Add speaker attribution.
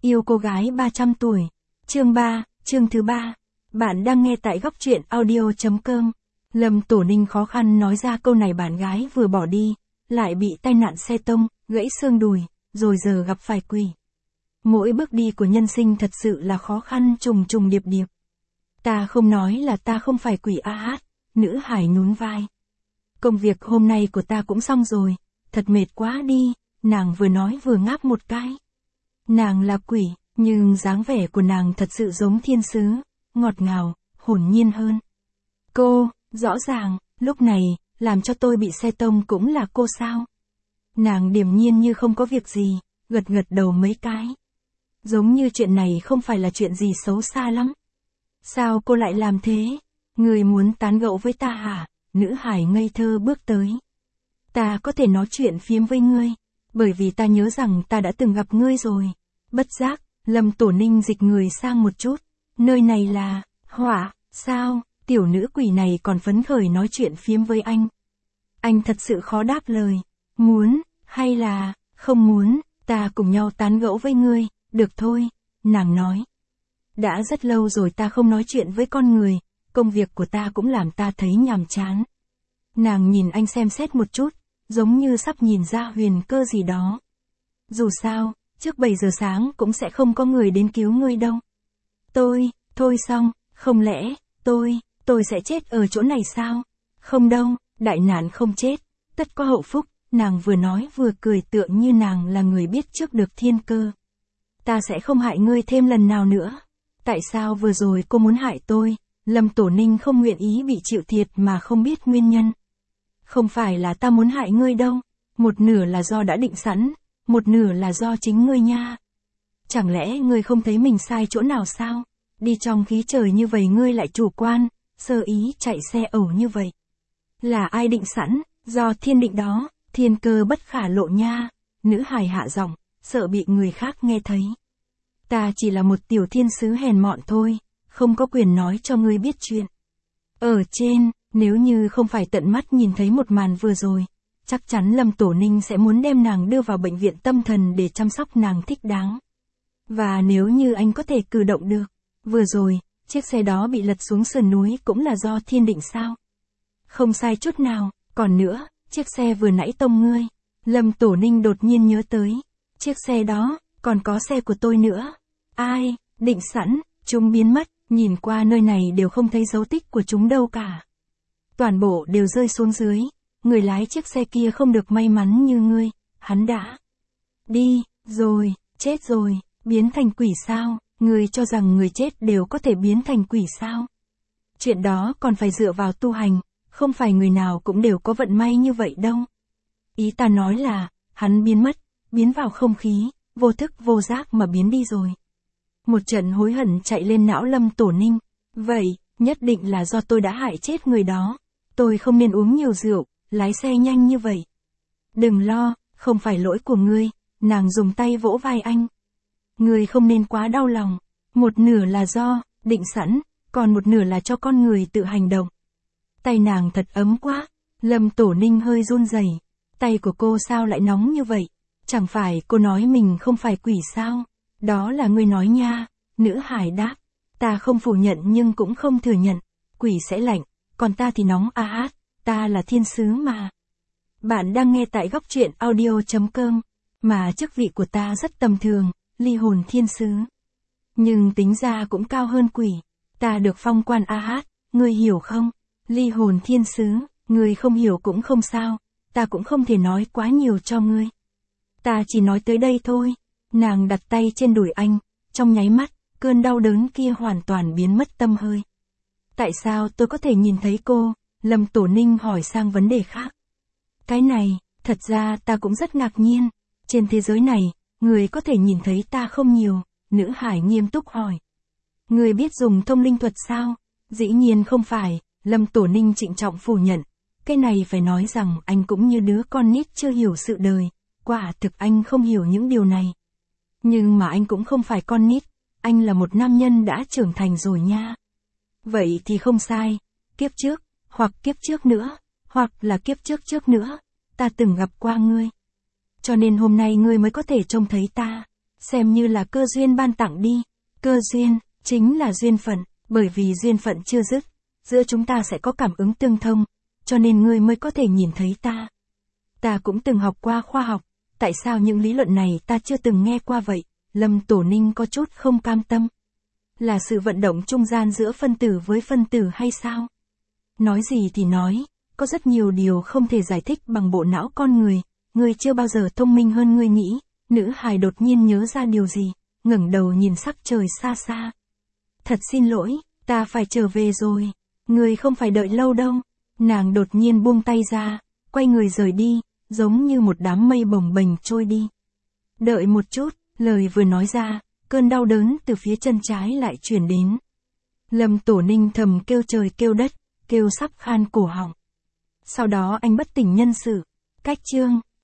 Speaker 1: Yêu cô gái 300 tuổi. Chương 3, chương thứ 3. Bạn đang nghe tại góc truyện audio.com. Lâm Tổ Ninh khó khăn nói ra câu này, bạn gái vừa bỏ đi, lại bị tai nạn xe tông, gãy xương đùi, rồi giờ gặp phải quỷ. Mỗi bước đi của nhân sinh thật sự là khó khăn trùng trùng điệp điệp. Ta không nói là ta không phải quỷ a. Nữ hải nhún vai. Công việc hôm nay của ta cũng xong rồi, thật mệt quá đi, nàng vừa nói vừa ngáp một cái. Nàng là quỷ, nhưng dáng vẻ của nàng thật sự giống thiên sứ, ngọt ngào, hồn nhiên hơn. Cô, rõ ràng, lúc này, làm cho tôi bị xe tông cũng là cô sao? Nàng điềm nhiên như không có việc gì, gật gật đầu mấy cái. Giống như chuyện này không phải là chuyện gì xấu xa lắm. Sao cô lại làm thế? Người muốn tán gẫu với ta hả? Nữ hải ngây thơ bước tới. Ta có thể nói chuyện phiếm với ngươi, bởi vì ta nhớ rằng ta đã từng gặp ngươi rồi. Bất giác, Lâm Tổ Ninh dịch người sang một chút. Nơi này là, hỏa, sao, tiểu nữ quỷ này còn phấn khởi nói chuyện phiếm với anh. Anh thật sự khó đáp lời. Muốn, hay là, không muốn, ta cùng nhau tán gẫu với ngươi, được thôi, nàng nói. Đã rất lâu rồi ta không nói chuyện với con người, công việc của ta cũng làm ta thấy nhàm chán. Nàng nhìn anh xem xét một chút, giống như sắp nhìn ra huyền cơ gì đó. Dù sao, trước 7 giờ sáng cũng sẽ không có người đến cứu ngươi đâu. Thôi xong, không lẽ, tôi sẽ chết ở chỗ này sao? Không đâu, đại nạn không chết, tất có hậu phúc, nàng vừa nói vừa cười tựa như nàng là người biết trước được thiên cơ. Ta sẽ không hại ngươi thêm lần nào nữa. Tại sao vừa rồi cô muốn hại tôi? Lâm Tổ Ninh không nguyện ý bị chịu thiệt mà không biết nguyên nhân. Không phải là ta muốn hại ngươi đâu, một nửa là do đã định sẵn, một nửa là do chính ngươi nha. Chẳng lẽ ngươi không thấy mình sai chỗ nào sao? Đi trong khí trời như vậy ngươi lại chủ quan, sơ ý chạy xe ẩu như vậy. Là ai định sẵn, do thiên định đó, thiên cơ bất khả lộ nha. Nữ hài hạ giọng, sợ bị người khác nghe thấy. Ta chỉ là một tiểu thiên sứ hèn mọn thôi, không có quyền nói cho ngươi biết chuyện. Ở trên, nếu như không phải tận mắt nhìn thấy một màn vừa rồi, chắc chắn Lâm Tổ Ninh sẽ muốn đem nàng đưa vào bệnh viện tâm thần để chăm sóc nàng thích đáng. Và nếu như anh có thể cử động được, vừa rồi, chiếc xe đó bị lật xuống sườn núi cũng là do thiên định sao? Không sai chút nào, còn nữa, chiếc xe vừa nãy tông ngươi. Lâm Tổ Ninh đột nhiên nhớ tới, chiếc xe đó, còn có xe của tôi nữa. Ai, định sẵn, chúng biến mất, nhìn qua nơi này đều không thấy dấu tích của chúng đâu cả. Toàn bộ đều rơi xuống dưới, người lái chiếc xe kia không được may mắn như ngươi, hắn đã đi, rồi, chết rồi, biến thành quỷ sao? Ngươi cho rằng người chết đều có thể biến thành quỷ sao? Chuyện đó còn phải dựa vào tu hành, không phải người nào cũng đều có vận may như vậy đâu. Ý ta nói là, hắn biến mất, biến vào không khí, vô thức vô giác mà biến đi rồi. Một trận hối hận chạy lên não Lâm Tổ Ninh. Vậy, nhất định là do tôi đã hại chết người đó. Tôi không nên uống nhiều rượu, lái xe nhanh như vậy. Đừng lo, không phải lỗi của ngươi. Nàng dùng tay vỗ vai anh. Ngươi không nên quá đau lòng. Một nửa là do định sẵn, còn một nửa là cho con người tự hành động. Tay nàng thật ấm quá. Lâm Tổ Ninh hơi run rẩy. Tay của cô sao lại nóng như vậy? Chẳng phải cô nói mình không phải quỷ sao? Đó là ngươi nói nha. Nữ hải đáp. Ta không phủ nhận nhưng cũng không thừa nhận. Quỷ sẽ lạnh, còn ta thì nóng ta là thiên sứ mà. Bạn đang nghe tại góc truyện audio.com. Mà chức vị của ta rất tầm thường, ly hồn thiên sứ. Nhưng tính ra cũng cao hơn quỷ. Ta được phong quan ngươi hiểu không? Ly hồn thiên sứ, ngươi không hiểu cũng không sao. Ta cũng không thể nói quá nhiều cho ngươi. Ta chỉ nói tới đây thôi. Nàng đặt tay trên đùi anh, trong nháy mắt, cơn đau đớn kia hoàn toàn biến mất tăm hơi. Tại sao tôi có thể nhìn thấy cô? Lâm Tổ Ninh hỏi sang vấn đề khác. Cái này, thật ra ta cũng rất ngạc nhiên. Trên thế giới này, người có thể nhìn thấy ta không nhiều. Nữ hải nghiêm túc hỏi. Người biết dùng thông linh thuật sao? Dĩ nhiên không phải. Lâm Tổ Ninh trịnh trọng phủ nhận. Cái này phải nói rằng anh cũng như đứa con nít chưa hiểu sự đời. Quả thực anh không hiểu những điều này. Nhưng mà anh cũng không phải con nít. Anh là một nam nhân đã trưởng thành rồi nha. Vậy thì không sai. Kiếp trước, hoặc kiếp trước nữa, hoặc là kiếp trước trước nữa, ta từng gặp qua ngươi. Cho nên hôm nay ngươi mới có thể trông thấy ta. xem như là cơ duyên ban tặng đi. Cơ duyên, chính là duyên phận, bởi vì duyên phận chưa dứt, giữa chúng ta sẽ có cảm ứng tương thông, cho nên ngươi mới có thể nhìn thấy ta. Ta cũng từng học qua khoa học, tại sao những lý luận này ta chưa từng nghe qua vậy? Lâm Tổ Ninh có chút không cam tâm. Là sự vận động trung gian giữa phân tử với phân tử hay sao? Nói gì thì nói, có rất nhiều điều không thể giải thích bằng bộ não con người, ngươi chưa bao giờ thông minh hơn ngươi nghĩ. Nữ hài đột nhiên nhớ ra điều gì, ngẩng đầu nhìn sắc trời xa xa. Thật xin lỗi, ta phải trở về rồi, ngươi không phải đợi lâu đâu. Nàng đột nhiên buông tay ra, quay người rời đi, giống như một đám mây bồng bềnh trôi đi. Đợi một chút, lời vừa nói ra, cơn đau đớn từ phía chân trái lại chuyển đến. Lâm Tổ Ninh thầm kêu trời kêu đất, kêu sắp khan cổ họng. Sau đó anh bất tỉnh nhân sự. Cách chương